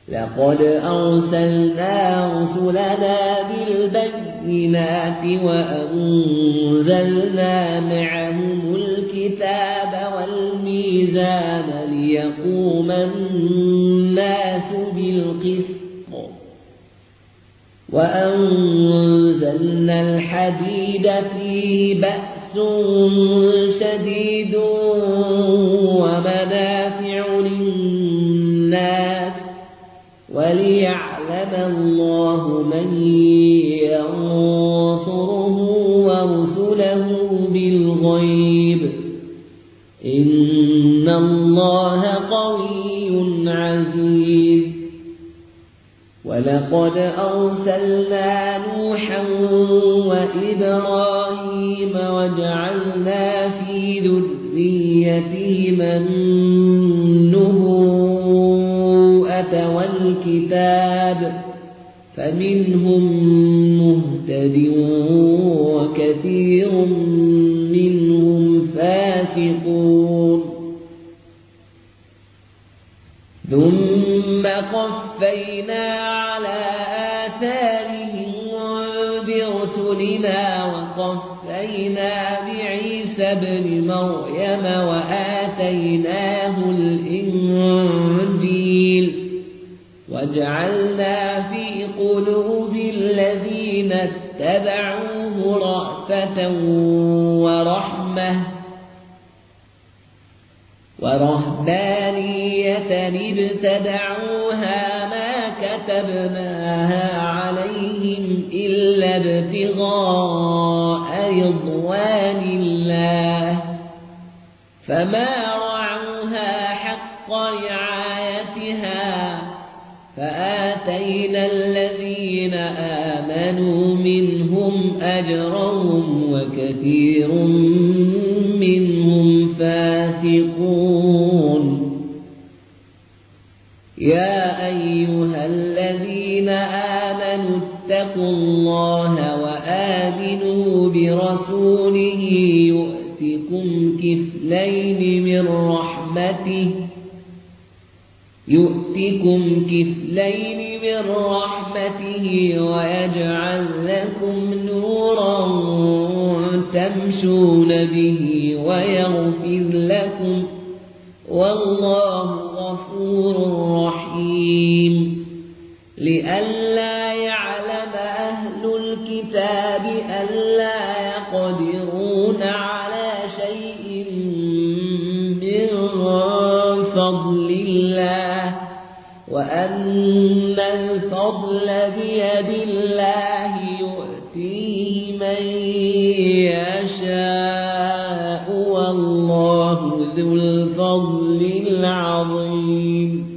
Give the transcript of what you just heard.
لقد أرسلنا رسلنا بالبينات وأنزلنا معهم الكتاب والميزان ليقوم الناس بالقسط وأنزلنا الحديد فيه بأس شديد ومنافع للناس وليعلم الله من ينصره ورسله بالغيب إن الله قوي عزيز ولقد أرسلنا نوحا وإبراهيم وجعلنا في ذريتهما النبوءة والكتاب فمنهم مهتد وكثير منهم فاسقون ثم قفينا على آثارهم برسلنا وقفينا بعيسى ابن مريم وآتيناه الإنجيل وجعلنا في قلوب الذين اتبعوه رأفة ورهبانية ابتدعوها ما كتبناها عليهم إلا ابتغاء رضوان الله فما رعوها حق رعايتها فآتينا الذين آمنوا منهم أجرهم وكثير منهم فاسقون يا أيها الذين آمنوا اتقوا الله وآمنوا برسوله يؤتكم كفلين من رحمته ويجعل لكم نورا تمشون به ويغفر لكم والله غفور رحيم لئلا يعلم أهل الكتاب ألا يقدرون على شيء من فضل الله وأن الفضل بيد الله يؤتيه من يشاء والله ذو الفضل العظيم